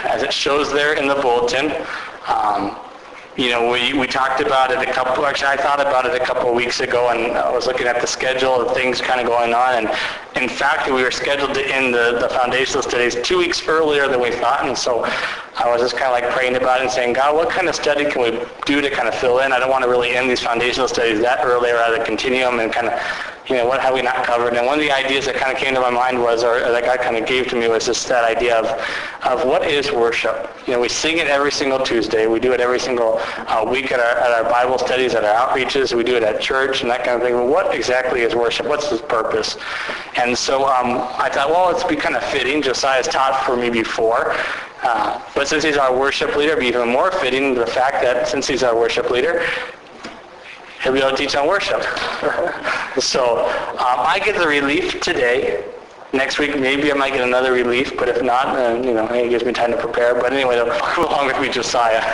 as it shows there in the bulletin. We talked about it I thought about it a couple of weeks ago, and I was looking at the schedule of things kind of going on, and in fact, we were scheduled to end the foundational studies 2 weeks earlier than we thought, and so I was just kind of like praying about it and saying, God, what kind of study can we do to kind of fill in? I don't want to really end these foundational studies that early, or rather continue them and kind of, what have we not covered? And one of the ideas that kind of came to my mind was, or that God kind of gave to me, was just that idea of what is worship. We sing it every single Tuesday. We do it every single week at our Bible studies, at our outreaches. We do it at church and that kind of thing. But what exactly is worship? What's its purpose? And so I thought, well, it's be kind of fitting. Josiah's taught for me before. But since he's our worship leader, it'd be even more fitting the fact that since he's our worship leader, he'll be able to teach on worship. So I get the relief today. Next week, maybe I might get another relief, but if not, then, it gives me time to prepare. But anyway, come along with me, Josiah.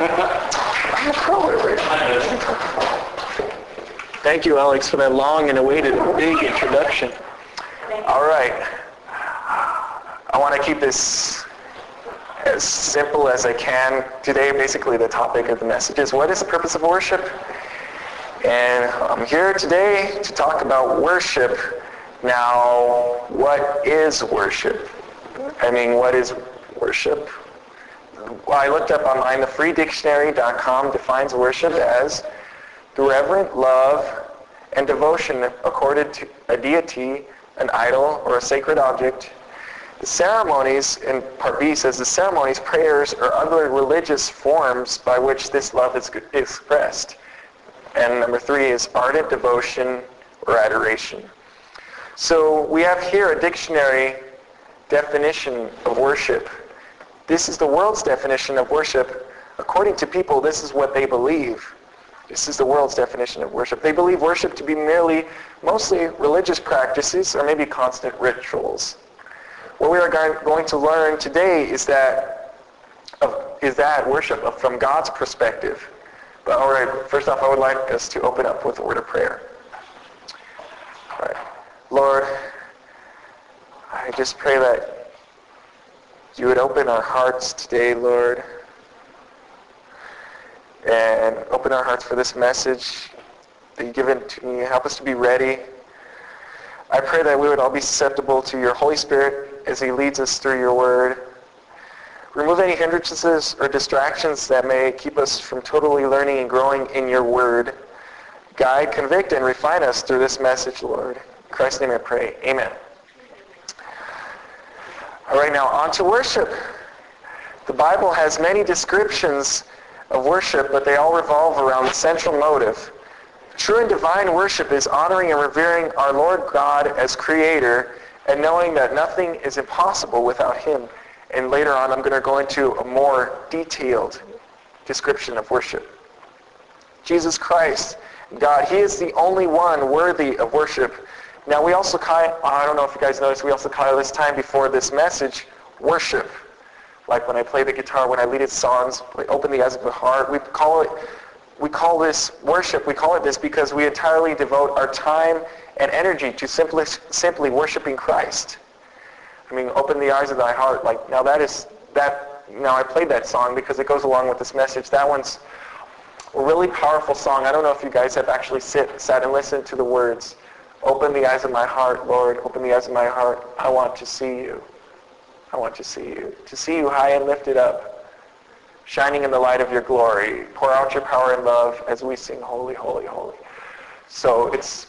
Thank you, Alex, for that long and awaited big introduction. All right. I want to keep this as simple as I can. Today, basically, the topic of the message is, what is the purpose of worship? And I'm here today to talk about worship. Now, what is worship? What is worship? Well, I looked up online. The freedictionary.com defines worship as the reverent love and devotion accorded to a deity, an idol, or a sacred object. The ceremonies, in part B says, the ceremonies, prayers, or other religious forms by which this love is expressed. And number 3 is ardent devotion or adoration. So we have here a dictionary definition of worship. This is the world's definition of worship. According to people, this is what they believe. This is the world's definition of worship. They believe worship to be mostly religious practices or maybe constant rituals. What we are going to learn today is that worship from God's perspective. But all right, first off, I would like us to open up with a word of prayer. All right. Lord, I just pray that you would open our hearts today, Lord, and open our hearts for this message that you've given to me. Help us to be ready. I pray that we would all be susceptible to your Holy Spirit as he leads us through your word. Remove any hindrances or distractions that may keep us from totally learning and growing in your word. Guide, convict, and refine us through this message, Lord. In Christ's name I pray. Amen. All right, now on to worship. The Bible has many descriptions of worship, but they all revolve around the central motive. True and divine worship is honoring and revering our Lord God as Creator and knowing that nothing is impossible without Him. And later on, I'm going to go into a more detailed description of worship. Jesus Christ, God, He is the only one worthy of worship. Now we also I don't know if you guys noticed, we also call this time before this message worship. Like when I play the guitar, when I lead its songs, we open the eyes of the heart. We call this worship. We call it this because we entirely devote our time and energy to simply worshiping Christ. Open the eyes of thy heart. Now I played that song because it goes along with this message. That one's a really powerful song. I don't know if you guys have actually sat and listened to the words. Open the eyes of my heart, Lord. Open the eyes of my heart. I want to see you. I want to see you. To see you high and lifted up, shining in the light of your glory. Pour out your power and love as we sing, holy, holy, holy. So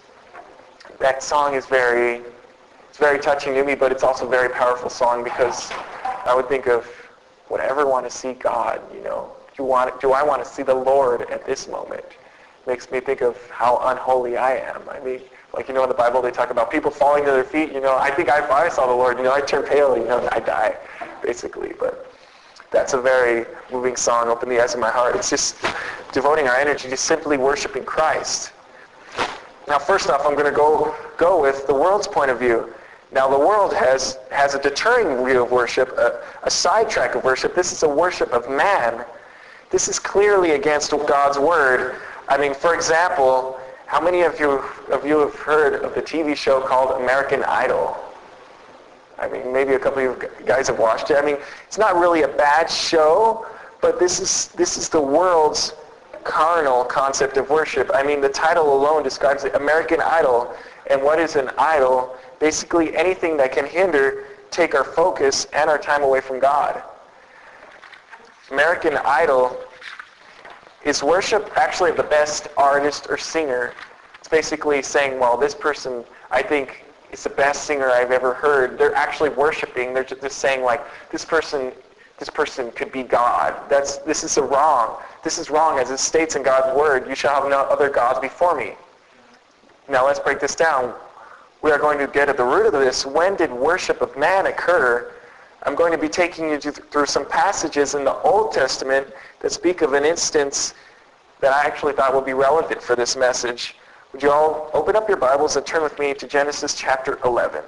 that song is very touching to me, but it's also a very powerful song because I would think of, would I ever want to see God? Do I want to see the Lord at this moment? Makes me think of how unholy I am. In the Bible they talk about people falling to their feet. I think if I saw the Lord, I turn pale, I die, basically. But that's a very moving song, Open the Eyes of My Heart. It's just devoting our energy to simply worshiping Christ. Now, first off, I'm going to go with the world's point of view. Now, the world has a deterring view of worship, a sidetrack of worship. This is a worship of man. This is clearly against God's word. For example, how many of you have heard of the TV show called American Idol? I mean, maybe a couple of you guys have watched it. I mean, it's not really a bad show, but this is the world's carnal concept of worship. I mean, the title alone describes it, American Idol. And what is an idol? Basically anything that can take our focus and our time away from God. American Idol is worship actually of the best artist or singer. It's basically saying, well, this person, I think, is the best singer I've ever heard. They're actually worshiping. They're just saying, like, this person could be God. This is wrong. This is wrong. As it states in God's Word, you shall have no other gods before me. Now let's break this down. We are going to get at the root of this. When did worship of man occur? I'm going to be taking you through some passages in the Old Testament that speak of an instance that I actually thought would be relevant for this message. Would you all open up your Bibles and turn with me to Genesis chapter 11.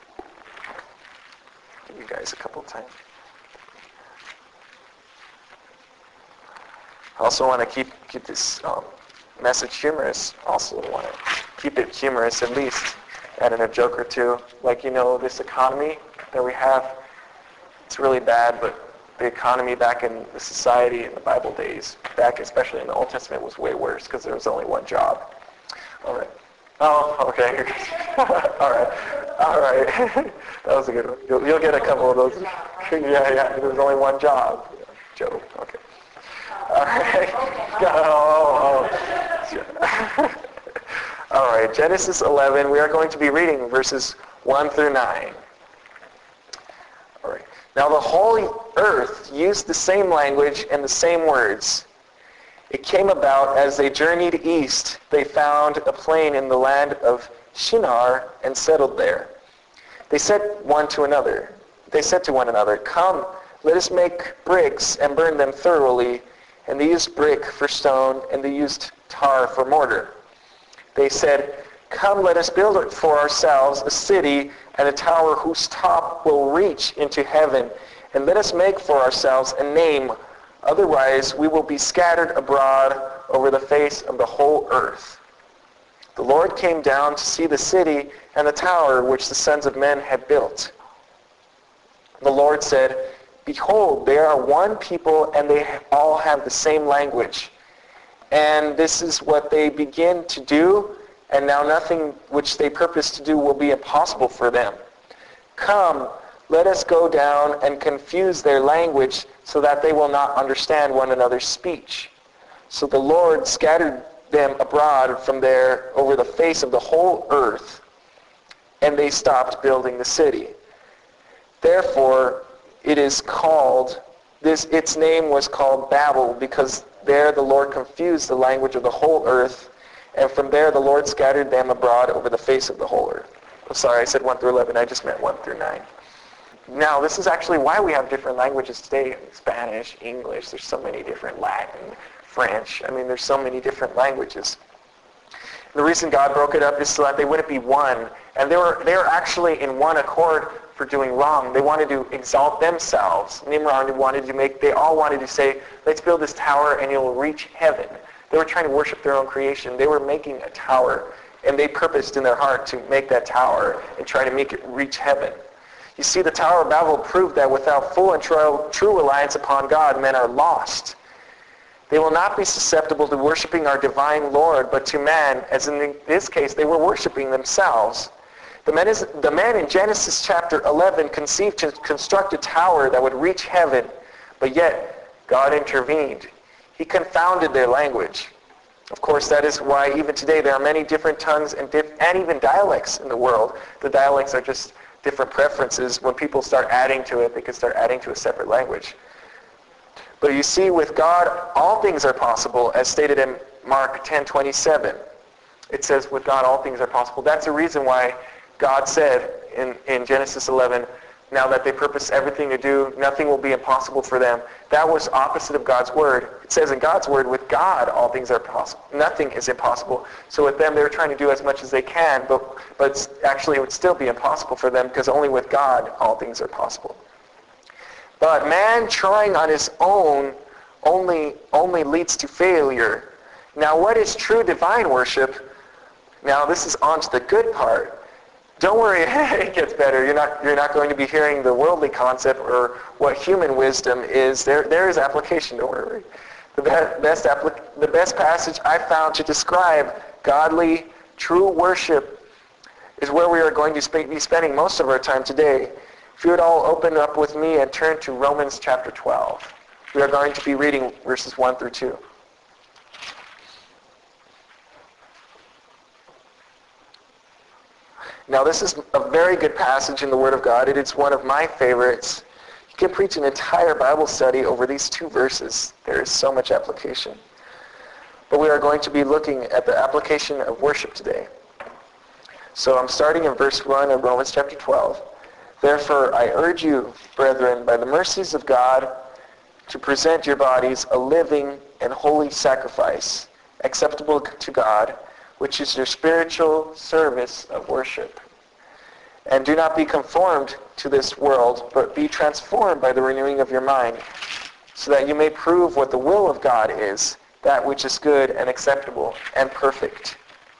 Give you guys a couple of times. I also want to keep this message humorous. Also want to keep it humorous, at least add in a joke or two. Like, this economy that we have, it's really bad, but the economy back in the society in the Bible days, back especially in the Old Testament, was way worse because there was only one job. All right. Oh, okay. All right. That was a good one. You'll get a couple of those. Yeah. There was only one job. Job. Okay. All right. All right. Genesis 11. We are going to be reading verses 1 through 9. All right. Now the whole earth used the same language and the same words. It came about as they journeyed east, they found a plain in the land of Shinar and settled there. They said to one another, "Come, let us make bricks and burn them thoroughly." And they used brick for stone, and they used tar for mortar. They said, "Come, let us build for ourselves a city and a tower whose top will reach into heaven, and let us make for ourselves a name. Otherwise, we will be scattered abroad over the face of the whole earth." The Lord came down to see the city and the tower which the sons of men had built. The Lord said, "Behold, they are one people, and they all have the same language. And this is what they begin to do, and now nothing which they purpose to do will be impossible for them. Come, let us go down and confuse their language, so that they will not understand one another's speech." So the Lord scattered them abroad from there over the face of the whole earth, and they stopped building the city. Therefore, its name was called Babel, because there the Lord confused the language of the whole earth, and from there the Lord scattered them abroad over the face of the whole earth. I'm sorry, I said 1 through 11. I just meant 1 through 9. Now, this is actually why we have different languages today. Spanish, English, there's so many different, Latin, French. I mean, there's so many different languages. The reason God broke it up is so that they wouldn't be one. And they were actually in one accord for doing wrong. They wanted to exalt themselves. Nimrod they all wanted to say, let's build this tower and you'll reach heaven. They were trying to worship their own creation. They were making a tower, and they purposed in their heart to make that tower and try to make it reach heaven. You see, the Tower of Babel proved that without full and true reliance upon God, men are lost. They will not be susceptible to worshiping our divine Lord, but to man, as in this case, they were worshiping themselves. The man in Genesis chapter 11 conceived to construct a tower that would reach heaven, but yet God intervened. He confounded their language. Of course, that is why even today there are many different tongues and even dialects in the world. The dialects are just different preferences. When people start adding to it, they can start adding to a separate language. But you see, with God, all things are possible, as stated in Mark 10:27. It says, with God, all things are possible. That's the reason why God said in Genesis 11, now that they purpose everything to do, nothing will be impossible for them. That was opposite of God's word. It says in God's word, with God, all things are possible. Nothing is impossible. So with them, they were trying to do as much as they can, but actually it would still be impossible for them, because only with God, all things are possible. But man trying on his own only leads to failure. Now, what is true divine worship? Now, this is on to the good part. Don't worry, it gets better. You're not going to be hearing the worldly concept or what human wisdom is. There is application, don't worry. The best passage I found to describe godly, true worship is where we are going to be spending most of our time today. If you would all open up with me and turn to Romans chapter 12. We are going to be reading verses 1 through 2. Now this is a very good passage in the Word of God. It is one of my favorites. You can preach an entire Bible study over these two verses. There is so much application. But we are going to be looking at the application of worship today. So I'm starting in verse 1 of Romans chapter 12. Therefore I urge you, brethren, by the mercies of God, to present your bodies a living and holy sacrifice, acceptable to God, which is your spiritual service of worship. And do not be conformed to this world, but be transformed by the renewing of your mind, so that you may prove what the will of God is, that which is good and acceptable and perfect.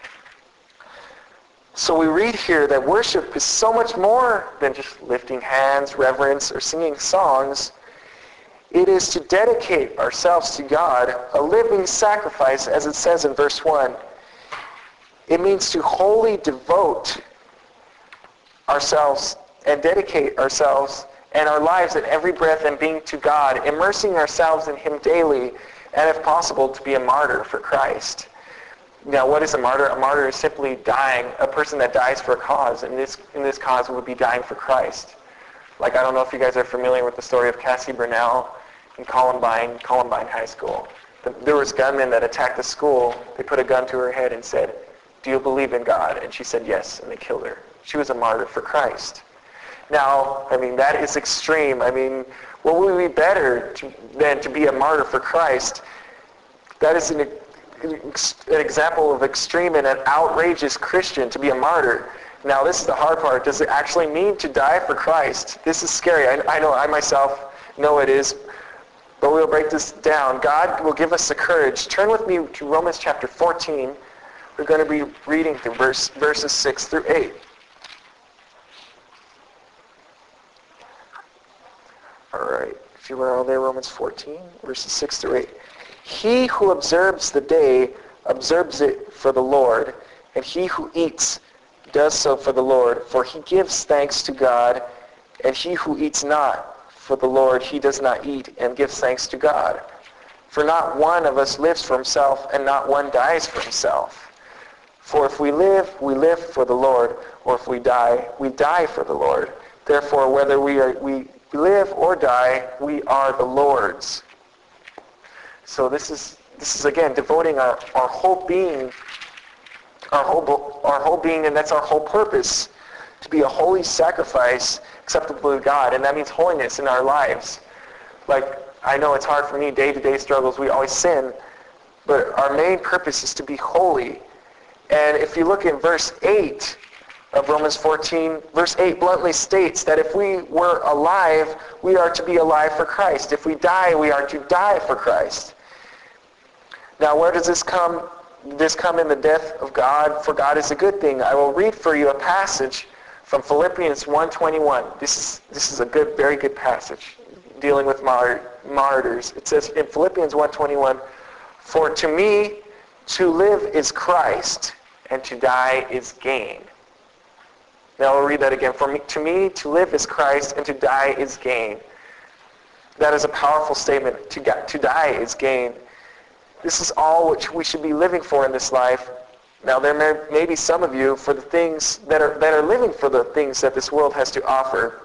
So we read here that worship is so much more than just lifting hands, reverence, or singing songs. It is to dedicate ourselves to God, a living sacrifice, as it says in verse 1. It means to wholly devote ourselves and dedicate ourselves and our lives and every breath and being to God, immersing ourselves in Him daily, and if possible, to be a martyr for Christ. Now, what is a martyr? A martyr is simply dying, a person that dies for a cause, and in this cause would be dying for Christ. Like, I don't know if you guys are familiar with the story of Cassie Bernal in Columbine High School. There was gunmen that attacked the school. They put a gun to her head and said, "Do you believe in God?" And she said yes, and they killed her. She was a martyr for Christ. Now, that is extreme. What would be better than to be a martyr for Christ? That is an example of extreme and an outrageous Christian, to be a martyr. Now, this is the hard part. Does it actually mean to die for Christ? This is scary. I know, I myself know it is. But we'll break this down. God will give us the courage. Turn with me to Romans chapter 14. We're going to be reading through verses 6 through 8. All right. If you were all there, Romans 14, verses 6 through 8. He who observes the day observes it for the Lord, and he who eats does so for the Lord, for he gives thanks to God, and he who eats not for the Lord, he does not eat and gives thanks to God. For not one of us lives for himself, and not one dies for himself. For if we live for the Lord, or if we die for the Lord. Therefore, whether we live or die, we are the Lord's. So this is again devoting our whole being, our whole being, and that's our whole purpose, to be a holy sacrifice acceptable to God, and that means holiness in our lives. Like, I know it's hard for me, day-to-day struggles, we always sin, but our main purpose is to be holy. And if you look at verse 8 of Romans 14, verse 8 bluntly states that if we were alive, we are to be alive for Christ. If we die, we are to die for Christ. Now, where does this come? This come in the death of God, for God is a good thing. I will read for you a passage from Philippians 1:21. This is a very good passage dealing with martyrs. It says in Philippians 1:21, "For to me to live is Christ, and to die is gain." Now I'll read that again. To me to live is Christ, and to die is gain. That is a powerful statement. To die is gain. This is all which we should be living for in this life. Now there may be some of you for the things that are living for the things that this world has to offer.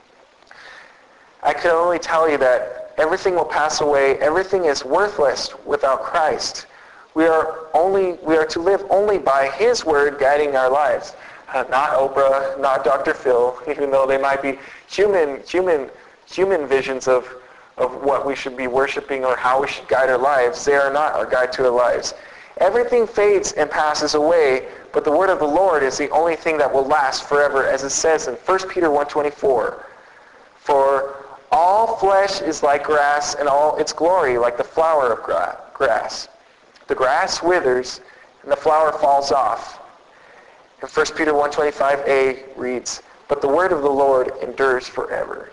I can only tell you that everything will pass away. Everything is worthless without Christ. We are to live only by His Word guiding our lives. Not Oprah, not Dr. Phil, even though they might be human visions of what we should be worshiping or how we should guide our lives. They are not our guide to our lives. Everything fades and passes away, but the word of the Lord is the only thing that will last forever, as it says in 1 Peter 1:24. For all flesh is like grass, and all its glory like the flower of grass. The grass withers, and the flower falls off, And 1 Peter 1:25a reads, "But the word of the Lord endures forever."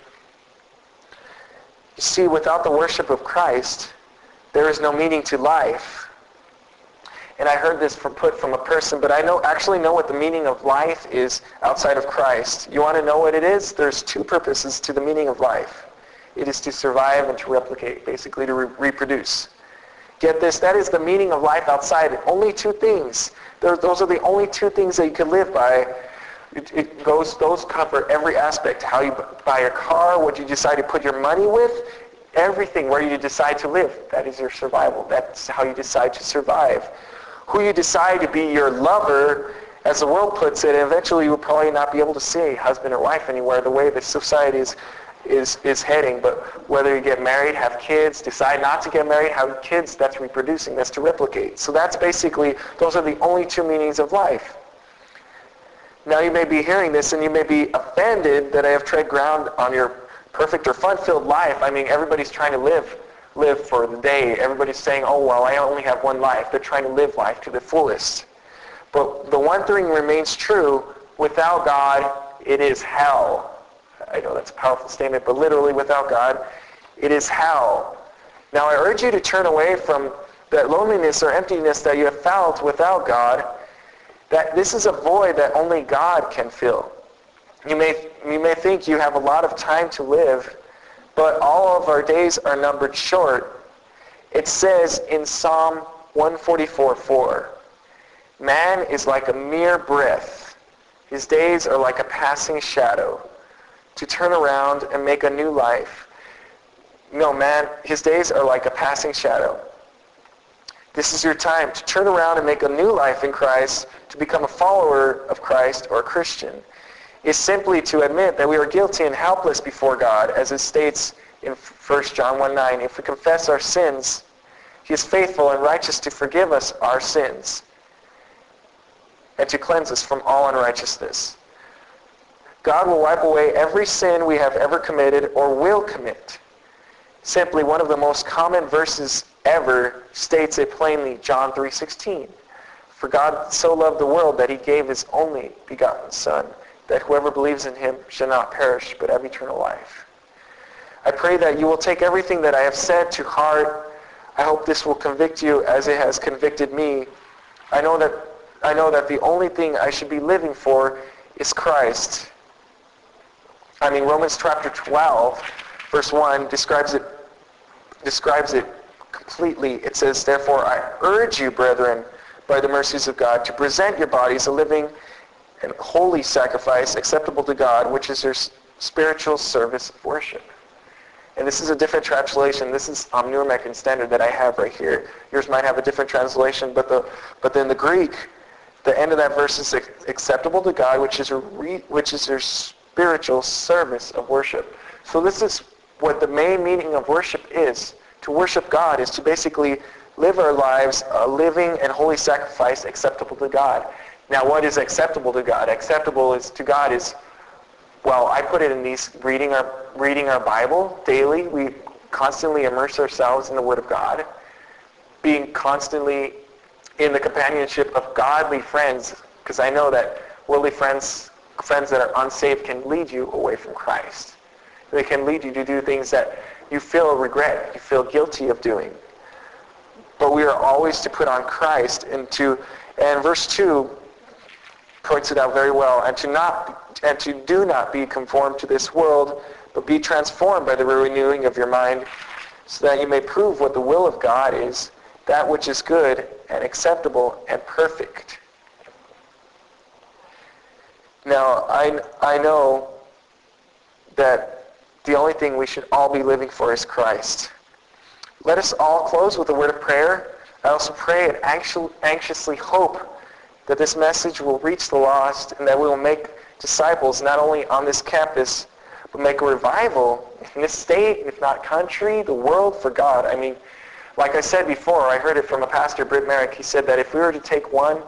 You see, without the worship of Christ, there is no meaning to life. And I heard this put from a person, but I actually know what the meaning of life is outside of Christ. You want to know what it is? There's two purposes to the meaning of life. It is to survive and to replicate, basically to reproduce. Get this, that is the meaning of life outside. Only two things. Those are the only two things that you can live by. Those cover every aspect. How you buy a car, what you decide to put your money with, everything, where you decide to live. That is your survival. That's how you decide to survive. Who you decide to be your lover, as the world puts it, and eventually you will probably not be able to say husband or wife anywhere the way that society is heading. But whether you get married, have kids, decide not to get married, have kids, that's reproducing, that's to replicate. So that's basically, those are the only two meanings of life. Now you may be hearing this and you may be offended that I have tread ground on your perfect or fun-filled life. I mean, everybody's trying to live for the day. Everybody's saying, oh, well, I only have one life. They're trying to live life to the fullest. But the one thing remains true, without God, it is hell. I know that's a powerful statement, but literally without God, it is hell. Now I urge you to turn away from that loneliness or emptiness that you have felt without God, that this is a void that only God can fill. You may think you have a lot of time to live, but all of our days are numbered short. It says in Psalm 144:4, "Man is like a mere breath. His days are like a passing shadow. To turn around and make a new life. No, man, his days are like a passing shadow." This is your time to turn around and make a new life in Christ, to become a follower of Christ or a Christian. Is simply to admit that we are guilty and helpless before God, as it states in 1 John 1:9. If we confess our sins, he is faithful and righteous to forgive us our sins and to cleanse us from all unrighteousness. God will wipe away every sin we have ever committed or will commit. Simply, one of the most common verses ever states it plainly, John 3:16. "For God so loved the world that he gave his only begotten Son, that whoever believes in him shall not perish but have eternal life." I pray that you will take everything that I have said to heart. I hope this will convict you as it has convicted me. I know that the only thing I should be living for is Christ. Romans chapter 12, verse 1 describes it completely. It says, "Therefore I urge you, brethren, by the mercies of God, to present your bodies a living and holy sacrifice acceptable to God, which is your spiritual service of worship." And this is a different translation. This is New American Standard that I have right here. Yours might have a different translation, but then the Greek, the end of that verse is acceptable to God, which is your spiritual service of worship. So this is what the main meaning of worship is. To worship God is to basically live our lives a living and holy sacrifice acceptable to God. Now, what is acceptable to God? Acceptable to God is, well, I put it in these reading our Bible daily. We constantly immerse ourselves in the Word of God, being constantly in the companionship of godly friends, because I know that worldly friends that are unsaved can lead you away from Christ. They can lead you to do things that you feel regret, you feel guilty of doing. But we are always to put on Christ, and verse 2 points it out very well, and to do not be conformed to this world, but be transformed by the renewing of your mind, so that you may prove what the will of God is, that which is good and acceptable and perfect. Now, I know that the only thing we should all be living for is Christ. Let us all close with a word of prayer. I also pray and anxiously hope that this message will reach the lost and that we will make disciples not only on this campus, but make a revival in this state, if not country, the world for God. Like I said before, I heard it from a pastor, Britt Merrick. He said that if we were to take one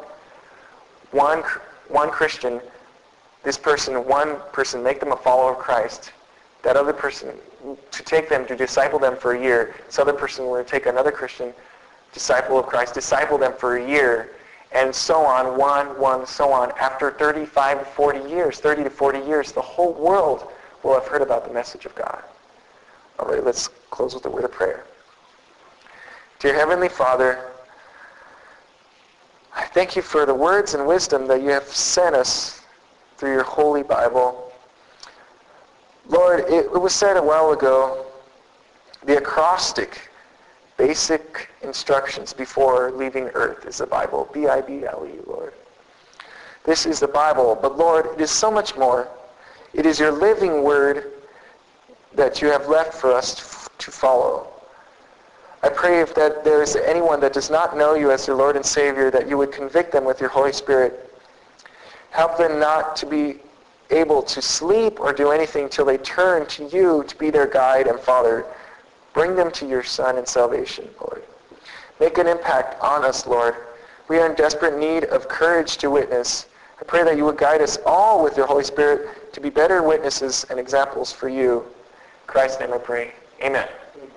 Christian, one person, make them a follower of Christ, that other person, to take them, to disciple them for a year, this other person will take another Christian, disciple of Christ, disciple them for a year, and so on, one, so on. After 35 to 40 years, 30 to 40 years, the whole world will have heard about the message of God. All right, let's close with a word of prayer. Dear Heavenly Father, I thank you for the words and wisdom that you have sent us through your holy Bible. Lord, it was said a while ago, the acrostic, basic instructions before leaving earth is the Bible. B-I-B-L-E, Lord. This is the Bible. But Lord, it is so much more. It is your living word that you have left for us to follow. I pray if that there is anyone that does not know you as their Lord and Savior, that you would convict them with your Holy Spirit. Help them not to be able to sleep or do anything till they turn to you to be their guide and Father. Bring them to your Son and salvation, Lord. Make an impact on us, Lord. We are in desperate need of courage to witness. I pray that you would guide us all with your Holy Spirit to be better witnesses and examples for you. In Christ's name I pray. Amen.